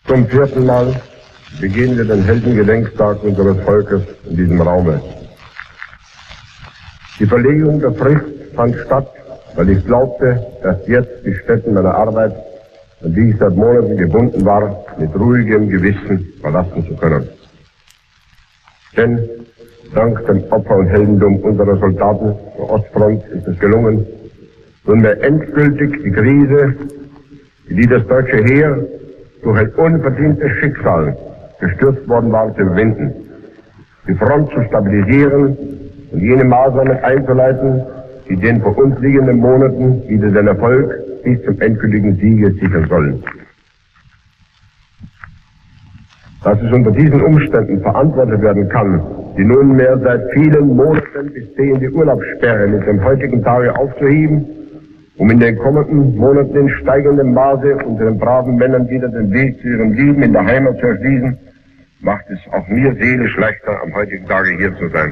Zum 4. Mal begehen wir den Heldengedenktag unseres Volkes in diesem Raume. Die Verlegung der Frist fand statt, weil ich glaubte, dass jetzt die Stätten meiner Arbeit, an die ich seit Monaten gebunden war, mit ruhigem Gewissen verlassen zu können. Denn dank dem Opfer und Heldendum unserer Soldaten der Ostfront ist es gelungen, nunmehr endgültig die Krise, die das deutsche Heer durch ein unverdientes Schicksal gestürzt worden war, zu überwinden, die Front zu stabilisieren und jene Maßnahmen einzuleiten, die den vor uns liegenden Monaten wieder den Erfolg bis zum endgültigen Siege sichern sollen. Dass es unter diesen Umständen verantwortet werden kann, die nunmehr seit vielen Monaten bestehende Urlaubssperre mit dem heutigen Tage aufzuheben, um in den kommenden Monaten in steigendem Maße unseren braven Männern wieder den Weg zu ihrem Leben in der Heimat zu erschließen, macht es auch mir seelisch leichter, am heutigen Tage hier zu sein.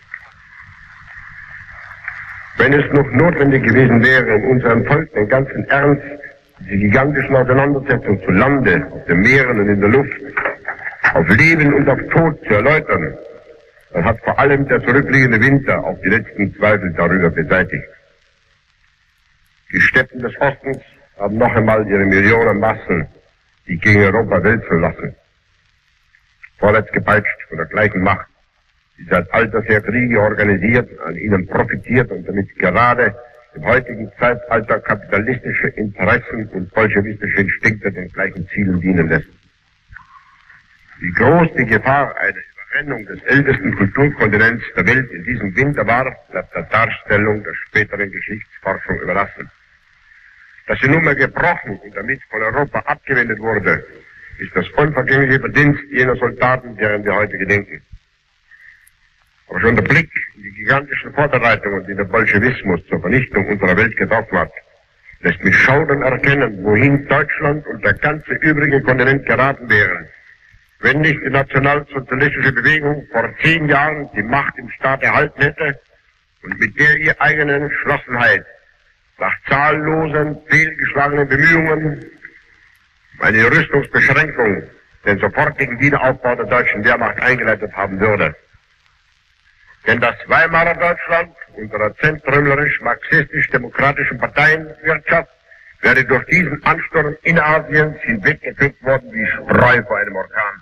Wenn es noch notwendig gewesen wäre, in unserem Volk den ganzen Ernst diese gigantischen Auseinandersetzungen zu Lande, auf den Meeren und in der Luft, auf Leben und auf Tod zu erläutern, dann hat vor allem der zurückliegende Winter auch die letzten Zweifel darüber beseitigt. Die Städten des Ostens haben noch einmal ihre Millionenmassen, die gegen Europa wälzen lassen. Vorwärts gepeitscht von der gleichen Macht, die seit alters her Kriege organisiert, an ihnen profitiert und damit gerade im heutigen Zeitalter kapitalistische Interessen und bolschewistische Instinkte den gleichen Zielen dienen lässt. Wie groß die Gefahr einer Überrennung des ältesten Kulturkontinents der Welt in diesem Winter war, bleibt der Darstellung der späteren Geschichtsforschung überlassen. Dass sie nunmehr gebrochen und damit von Europa abgewendet wurde, ist das unvergängliche Verdienst jener Soldaten, deren wir heute gedenken. Aber schon der Blick in die gigantischen Vorbereitungen, die der Bolschewismus zur Vernichtung unserer Welt getroffen hat, lässt mit Schaudern erkennen, wohin Deutschland und der ganze übrige Kontinent geraten wären, wenn nicht die nationalsozialistische Bewegung vor 10 Jahren die Macht im Staat erhalten hätte und mit der ihr eigenen Entschlossenheit nach zahllosen, fehlgeschlagenen Bemühungen eine Rüstungsbeschränkung, den sofortigen Wiederaufbau der deutschen Wehrmacht eingeleitet haben würde. Denn das Weimarer Deutschland unserer zentrumlerisch-marxistisch-demokratischen Parteienwirtschaft wäre durch diesen Ansturm Innenasiens hinweggefegt worden wie Spreu vor einem Orkan.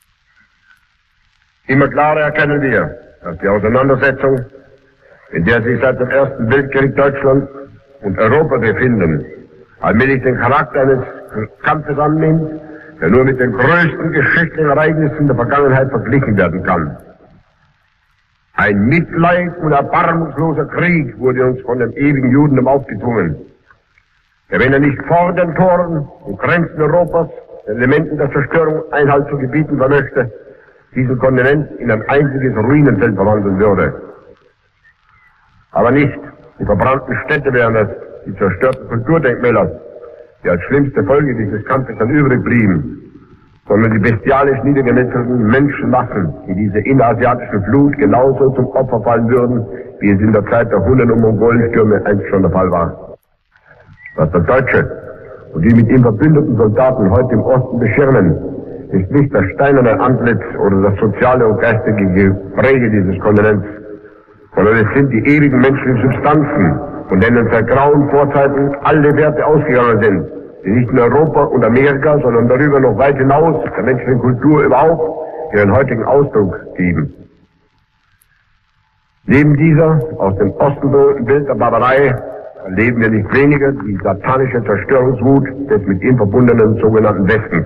Immer klarer erkennen wir, dass die Auseinandersetzung, in der sich seit dem Ersten Weltkrieg Deutschland und Europa befinden, allmählich den Charakter eines Kampfes annimmt, der nur mit den größten geschichtlichen Ereignissen der Vergangenheit verglichen werden kann. Ein Mitleid und erbarmungsloser Krieg wurde uns von dem ewigen Judentum aufgezwungen, der, wenn er nicht vor den Toren und Grenzen Europas den Elementen der Zerstörung Einhalt zu gebieten vermöchte, diesen Kontinent in ein einziges Ruinenfeld verwandeln würde. Aber nicht die verbrannten Städte wären es, die zerstörten Kulturdenkmäler, die als schlimmste Folge dieses Kampfes dann übrig blieben, sondern die bestialisch niedergemetzelten Menschenmassen, die dieser innerasiatischen Flut genauso zum Opfer fallen würden, wie es in der Zeit der Hunnen- und Mongolenstürme einst schon der Fall war. Was der Deutsche und die mit ihm verbündeten Soldaten heute im Osten beschirmen, ist nicht das steinerne Antlitz oder das soziale und geistige Gepräge dieses Kontinents, sondern es sind die ewigen menschlichen Substanzen, von denen seit grauen Vorzeiten alle Werte ausgegangen sind, die nicht in Europa und Amerika, sondern darüber noch weit hinaus der menschlichen Kultur überhaupt ihren heutigen Ausdruck geben. Neben dieser aus dem Osten berührten Bild der Barbarei erleben wir nicht weniger die satanische Zerstörungswut des mit ihm verbundenen sogenannten Westens.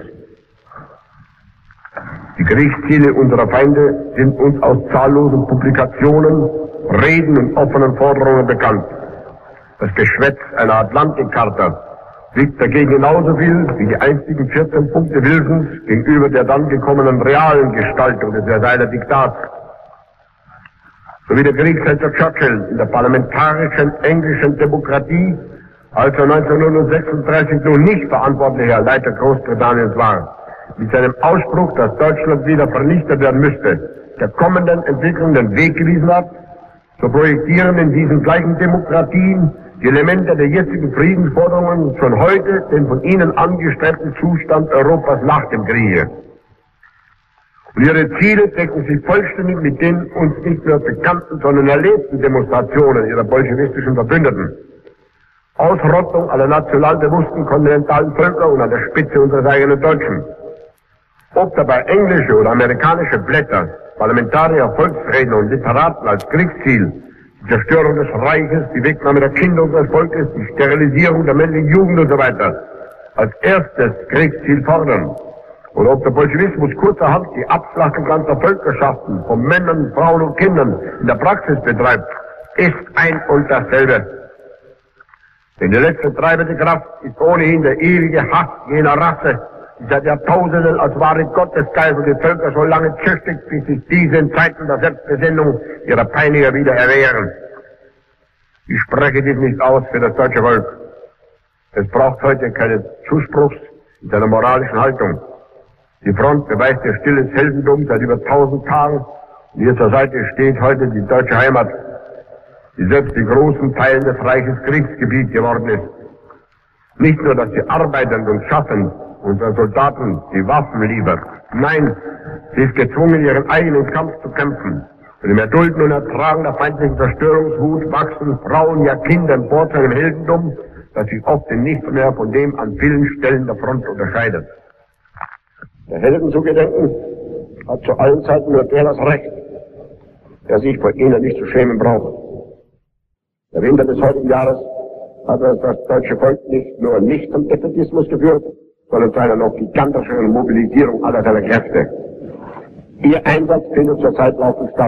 Die Kriegsziele unserer Feinde sind uns aus zahllosen Publikationen, Reden und offenen Forderungen bekannt. Das Geschwätz einer Atlantikcharta wiegt dagegen genauso viel wie die einstigen 14 Punkte Wilsons gegenüber der dann gekommenen realen Gestaltung des Versailler Diktats. So wie der Kriegsherr Churchill in der parlamentarischen englischen Demokratie, als er 1936 nun nicht verantwortlicher Leiter Großbritanniens war, mit seinem Ausspruch, dass Deutschland wieder vernichtet werden müsste, der kommenden Entwicklung den Weg gewiesen hat, so projektieren in diesen gleichen Demokratien die Elemente der jetzigen Friedensforderungen schon heute den von ihnen angestrebten Zustand Europas nach dem Kriege. Und ihre Ziele decken sich vollständig mit den uns nicht nur bekannten, sondern erlebten Demonstrationen ihrer bolschewistischen Verbündeten. Ausrottung aller national bewussten kontinentalen Völker und an der Spitze unseres eigenen Deutschen. Ob dabei englische oder amerikanische Blätter, Parlamentarier, Volksredner und Literaten als Kriegsziel die Zerstörung des Reiches, die Wegnahme der Kinder unseres Volkes, die Sterilisierung der männlichen Jugend und so weiter als erstes Kriegsziel fordern. Oder ob der Bolschewismus kurzerhand die Abschlachtung ganzer Völkerschaften von Männern, Frauen und Kindern in der Praxis betreibt, ist ein und dasselbe. Denn die letzte treibende Kraft ist ohnehin der ewige Hass jener Rasse, die seit Jahrtausenden als wahre Gottesgeist und die Völker so lange züchtigt, bis sich diese in Zeiten der Selbstbesinnung ihrer Peiniger wieder erwehren. Ich spreche dies nicht aus für das deutsche Volk. Es braucht heute keinen Zuspruch in seiner moralischen Haltung. Die Front beweist ihr stilles Heldentum seit über 1000 Tagen und ihr zur Seite steht heute die deutsche Heimat, die selbst in großen Teilen des Reiches Kriegsgebiet geworden ist. Nicht nur, dass sie arbeitend und schaffend unseren Soldaten die Waffen liefert. Nein, sie ist gezwungen, ihren eigenen Kampf zu kämpfen. Und im Erdulden und Ertragen der feindlichen Zerstörungswut wachsen Frauen, ja Kinder empor zu einem Heldentum, das sich oft in nichts mehr von dem an vielen Stellen der Front unterscheidet. Der Helden zu gedenken hat zu allen Zeiten nur der das Recht, der sich vor ihnen nicht zu schämen braucht. Der Winter des heutigen Jahres hat das deutsche Volk nicht nur nicht zum Defätismus geführt, sondern zu einer noch gigantischeren Mobilisierung aller seiner Kräfte. Ihr Einsatz findet zurzeit laufend statt.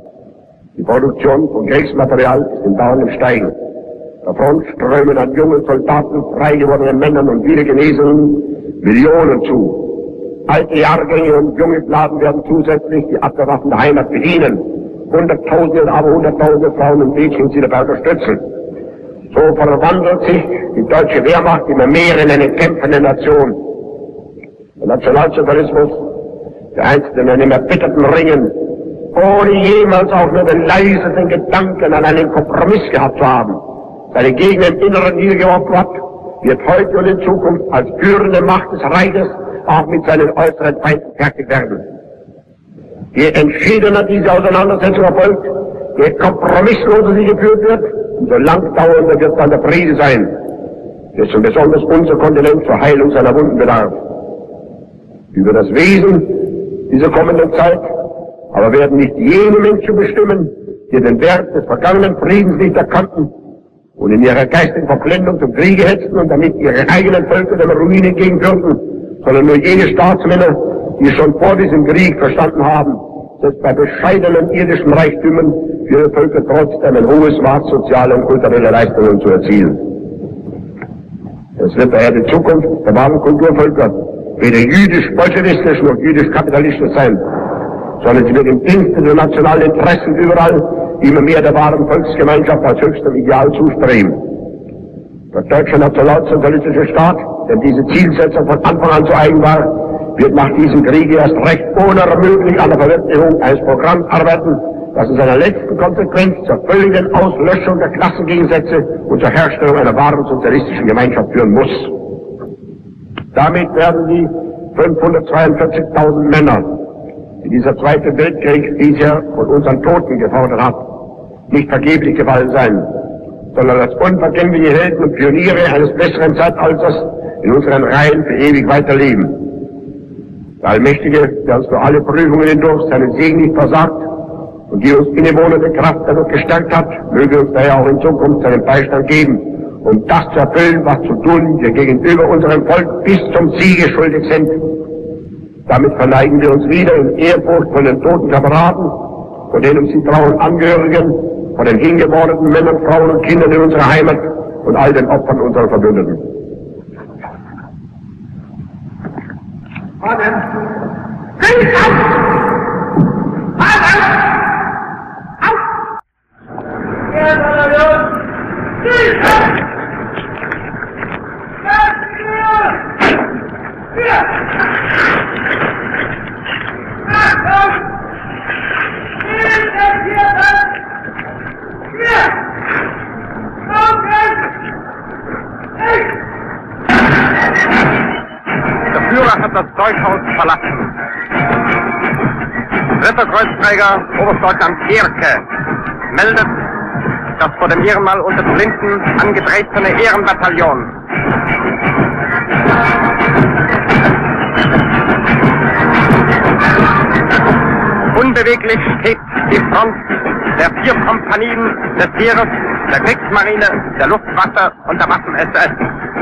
Die Produktion von Kriegsmaterial ist in dauerndem Steigen. Der Front strömen an jungen Soldaten, frei gewordenen Männern und wiedergenesenen Millionen zu. Alte Jahrgänge und junge Knaben werden zusätzlich die abgewaffnete Heimat bedienen. Hunderttausende, aber Hunderttausende Frauen und Mädchen sie dabei unterstützen. So verwandelt sich die deutsche Wehrmacht immer mehr in eine kämpfende Nation. Der Nationalsozialismus, der einst in einem erbitterten Ringen, ohne jemals auch nur den leisesten Gedanken an einen Kompromiss gehabt zu haben, seine Gegner im Inneren niedergeworfen hat, wird heute und in Zukunft als führende Macht des Reiches auch mit seinen äußeren Feinden fertig werden. Je entschiedener diese Auseinandersetzung erfolgt, je kompromissloser sie geführt wird, umso lang dauernder wird dann der Friede sein, dessen besonders unser Kontinent zur Heilung seiner Wunden bedarf. Über das Wesen dieser kommenden Zeit aber werden nicht jene Menschen bestimmen, die den Wert des vergangenen Friedens nicht erkannten und in ihrer geistigen Verblendung zum Kriege hetzten und damit ihre eigenen Völker dem Ruin entgegenführten, sondern nur jene Staatsmänner, die schon vor diesem Krieg verstanden haben, dass bei bescheidenen irdischen Reichtümern für ihre Völker trotzdem ein hohes Maß sozialer und kultureller Leistungen zu erzielen. Es wird daher die Zukunft der wahren Kulturvölker weder jüdisch-bolschewistisch noch jüdisch-kapitalistisch sein, sondern sie wird im Dienste der nationalen Interessen überall immer mehr der wahren Volksgemeinschaft als höchstem Ideal zustreben. Der deutsche nationalsozialistische Staat, der diese Zielsetzung von Anfang an zu eigen war, wird nach diesem Kriege erst recht unermüdlich an der Verwirklichung eines Programms arbeiten, das in seiner letzten Konsequenz zur völligen Auslöschung der Klassengegensätze und zur Herstellung einer wahren sozialistischen Gemeinschaft führen muss. Damit werden die 542.000 Männer, die dieser Zweite Weltkrieg bisher von unseren Toten gefordert hat, nicht vergeblich gefallen sein, sondern als unvergängliche Helden und Pioniere eines besseren Zeitalters in unseren Reihen für ewig weiterleben. Der Allmächtige, der uns durch alle Prüfungen hindurch seinen Segen nicht versagt und die uns innewohnende Kraft dadurch gestärkt hat, möge uns daher auch in Zukunft seinen Beistand geben, um das zu erfüllen, was zu tun wir gegenüber unserem Volk bis zum Siege schuldig sind. Damit verneigen wir uns wieder in Ehrfurcht von den toten Kameraden, von den uns die trauen Angehörigen, von den hingeborenen Männern, Frauen und Kindern in unserer Heimat und all den Opfern unserer Verbündeten. Vater! Krieg auf! Vater! Auf! Ja, Vater! Krieg auf! Ja! Achtung! Krieg auf! Ja! Augen! Führer hat das Zeughaus verlassen. Dritter Kreuzträger Oberstleutnant Gerke meldet, dass vor dem Ehrenmal unter den Linden angetretene Ehrenbataillon unbeweglich steht die Front der 4 Kompanien des Heeres, der Kriegsmarine, der Luftwaffe und der Waffen-SS.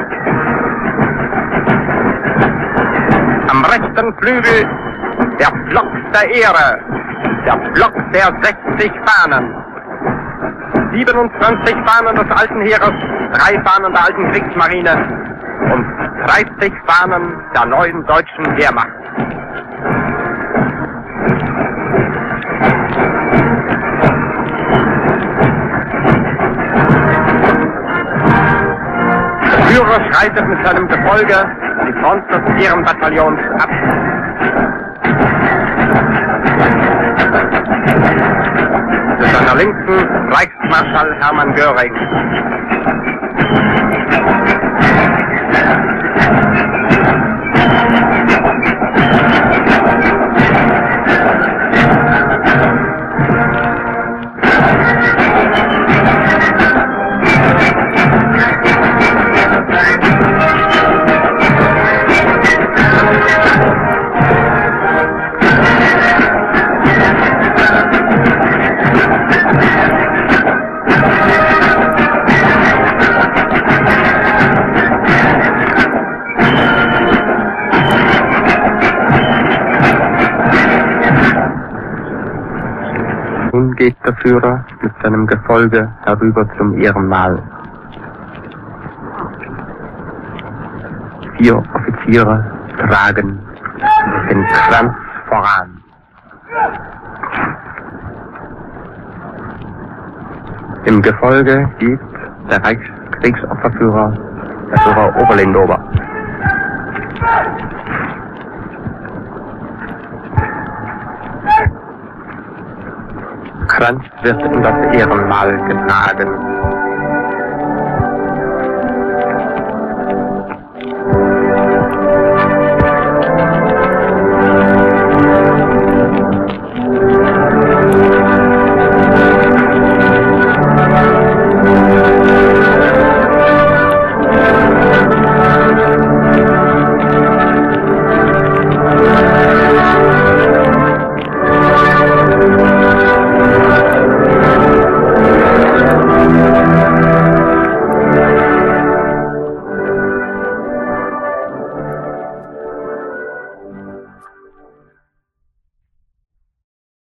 Am rechten Flügel der Block der Ehre, der Block der 60 Fahnen. 27 Fahnen des alten Heeres, 3 Fahnen der alten Kriegsmarine und 30 Fahnen der neuen deutschen Wehrmacht. Der Führer schreitet mit seinem Gefolge die Front des Ehrenbataillons ab. Zu seiner Linken Reichsmarschall Hermann Göring. Nun geht der Führer mit seinem Gefolge herüber zum Ehrenmal. 4 Offiziere tragen den Kranz voran. Im Gefolge geht der Reichskriegsopferführer, der Führer Oberlindober. Kranz wird in das Ehrenmal getragen.